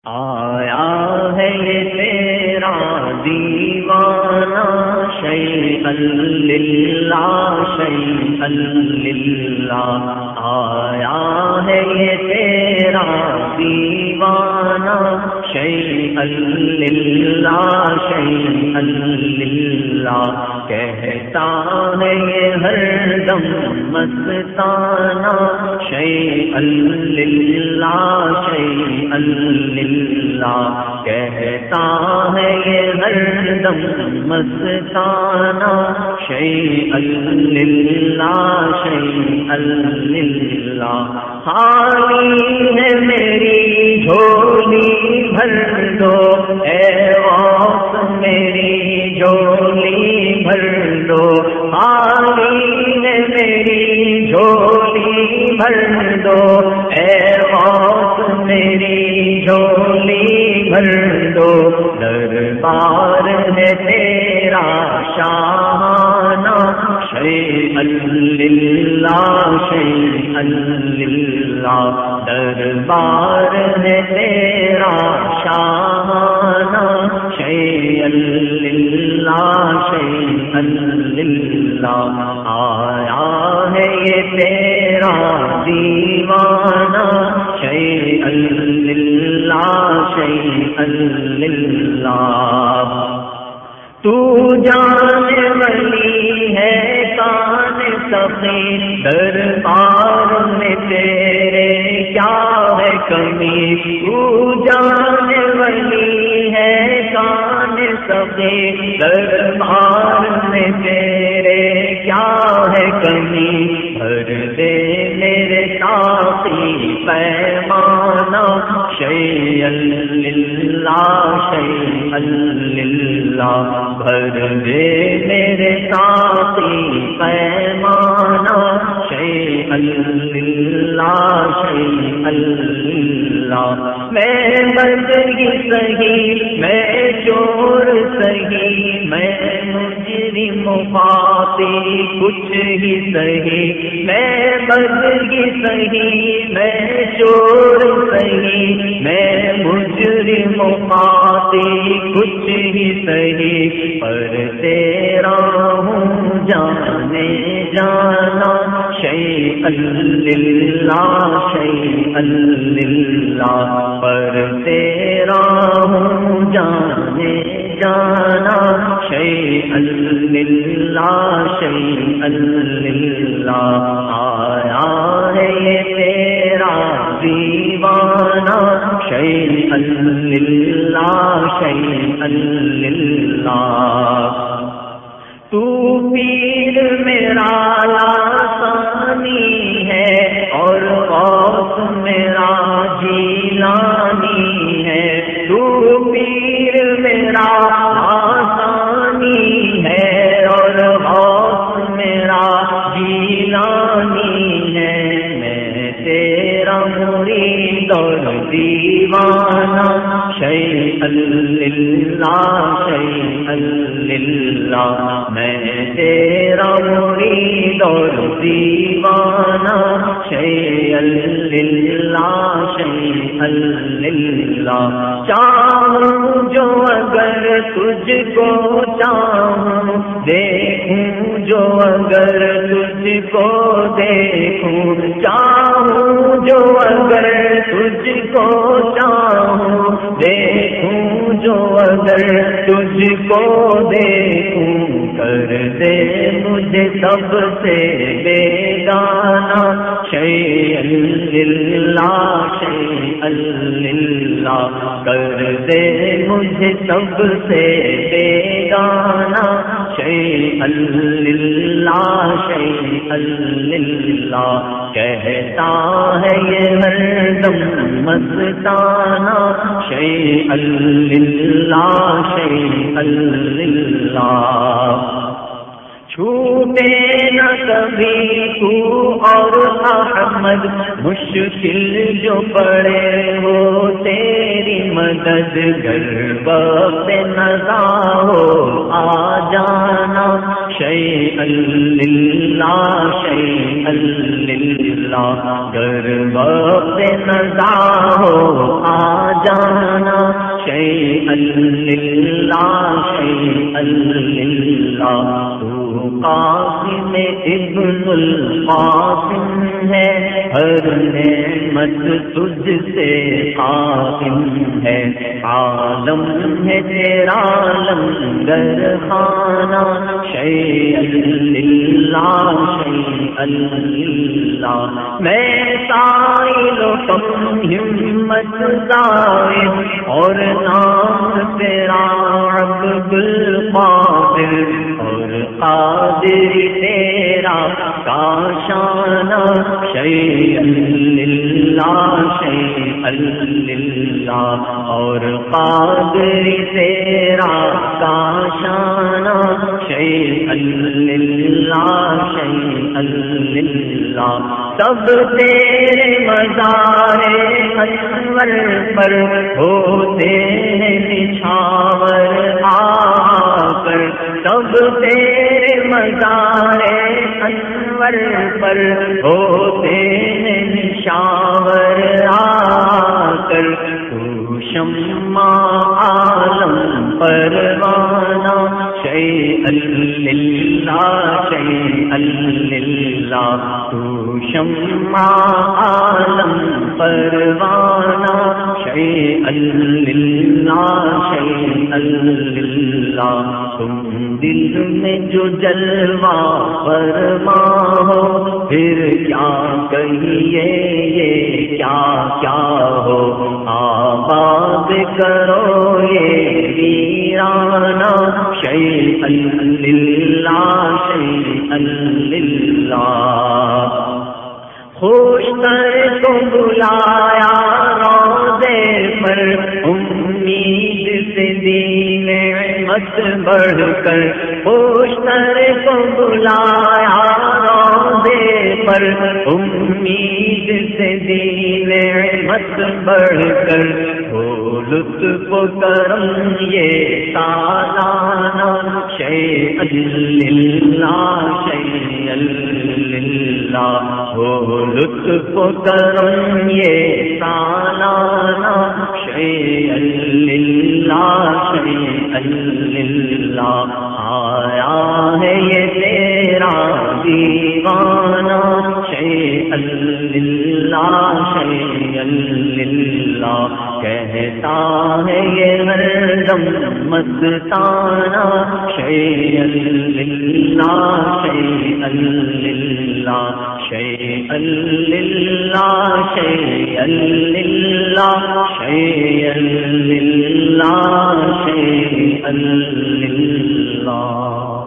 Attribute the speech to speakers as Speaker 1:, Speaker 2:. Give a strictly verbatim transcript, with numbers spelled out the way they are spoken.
Speaker 1: آیا ہے یہ تیرا دیوانہ شیئا للہ شیئا للہ، آیا ہے یہ تیرا دیوانہ شیئا للہ شیئا للہ، کہتا ہے یہ ہر دم مستانہ شیئا للہ شیئا للہ، کہتا ہے یہ ہر دم مستانہ شیئا للہ شیئا للہ، خالی ہے میری جھولی بھر دو اے غوث میری جھولی بھر دو، خالی ہے میری جھولی بھر دو اے غوث میری جھولی بھر دو، دربار ہے تیرا شاہانہ شیئا للہ شیئا للہ، دربار ہے تیرا شاہانہ شیئا للہ شیئا للہ، آیا ہے یہ تیرا دیوانہ شیئا للہ شیئا للہ، تو جان ولی ہے کان سخی دربار میں تیرے کیا ہے کمی، تو جان ولی ہے کان سخی دربار میں تیرے کیا ہے کمی، بھر دے میرے ساقی پیمانہ شیئا للہ شیئا للہ، بھر دے میرے ساقی پیمانہ شیئا للہ شیئا للہ، میں بندگی سہی میں چور سہی میں مجرم خاطی کچھ ہی سہی، میں بندگی سہی میں چور سہی میں مجرم خاطی کچھ ہی سہی، پر تیرا ہوں جانے جانا شیئا للہ شیئا للہ، پر تیرا ہوں جانے جانا شیئا للہ شیئا للہ، آیا ہے یہ تیرا دیوانہ شیئا للہ شیئا للہ، تو پیر میرا لاسانی ہے اور غوث میرا جیلانی ہے، تو پیر میرا لاسانی ہے اور غوث میرا جیلانی ہے، میں تیرا مرید اور دیوانہ شیئا للہ شیئا للہ، میں تیرا مرید اور دیوانہ شیئا للہ شیئا للہ، چاہوں جو اگر تجھ کو چاہوں دیکھوں جو اگر تجھ کو دیکھوں، چاہوں جو اگر تجھ کو چاہوں دیکھوں جو اگر تجھ کو دیکھوں، کر دے مجھے سب سے بیگانہ شیئا للہ شیئا للہ، کر دے مجھے سب سے بیگانہ شیئا للہ شیئا للہ، کہتا ہے یہ ہر دم مستانہ شیئا للہ شیئا للہ، چھوٹے نہ کبھی تو اور احمد مشکل جو پڑے ہو تیری مددگر وقت نزا ہو آ جانا شیئا للہ شیئا للہ گر وقت نزا ہو آ جانا شیئا للہ شیئا للہ تو قاسم ابن القاسم ہے ہر نعمت تجھ سے قائم ہے عالم ہے تیرا لنگر خانہ شیئا للہ شیئا للہ میں سائل و تم ہمت زائد اور نام تیرا عبد القادر اور قادر تیرا کاشانہ شیئا للہ شیئا للہ اور قادر تیرا کاشانہ شیئا للہ شیئا للہ سب تیرے مزار انور پر ہوتے ہیں نچھاور آ کر سب تیرے مزار انور پر ہوتے ہیں نچھاور آ کر تو شمع عالم پروانہ شیئا للہ شیئا للہ تو شمع عالم پروانہ شیئا للہ شیئا للہ تم دل میں جو جلوہ فرما ہو پھر کیا کہیے یہ کیا کیا ہو آباد کرو یہ ویرانہ شیئا للہ شیئا للہ خوش کر کو بلایا روضے پر امید سے دین نعمت بڑھ کر خوش کر کو بلایا روضے پر امید سے دین نعمت بڑھ کر ہو لطف و کرم یہ سالانہ شیئا للہ شیئا للہ ہو لطف و کرم یہ سالانہ شیئا للہ شیئا للہ آیا ہے یہ تیرا دیوانہ شیئا للہ شیئا للہ کہتا ہے یہ ہردم مستانہ شیئا للہ شیئا للہ شیئا للہ شیئا للہ شیئا للہ شیئا للہ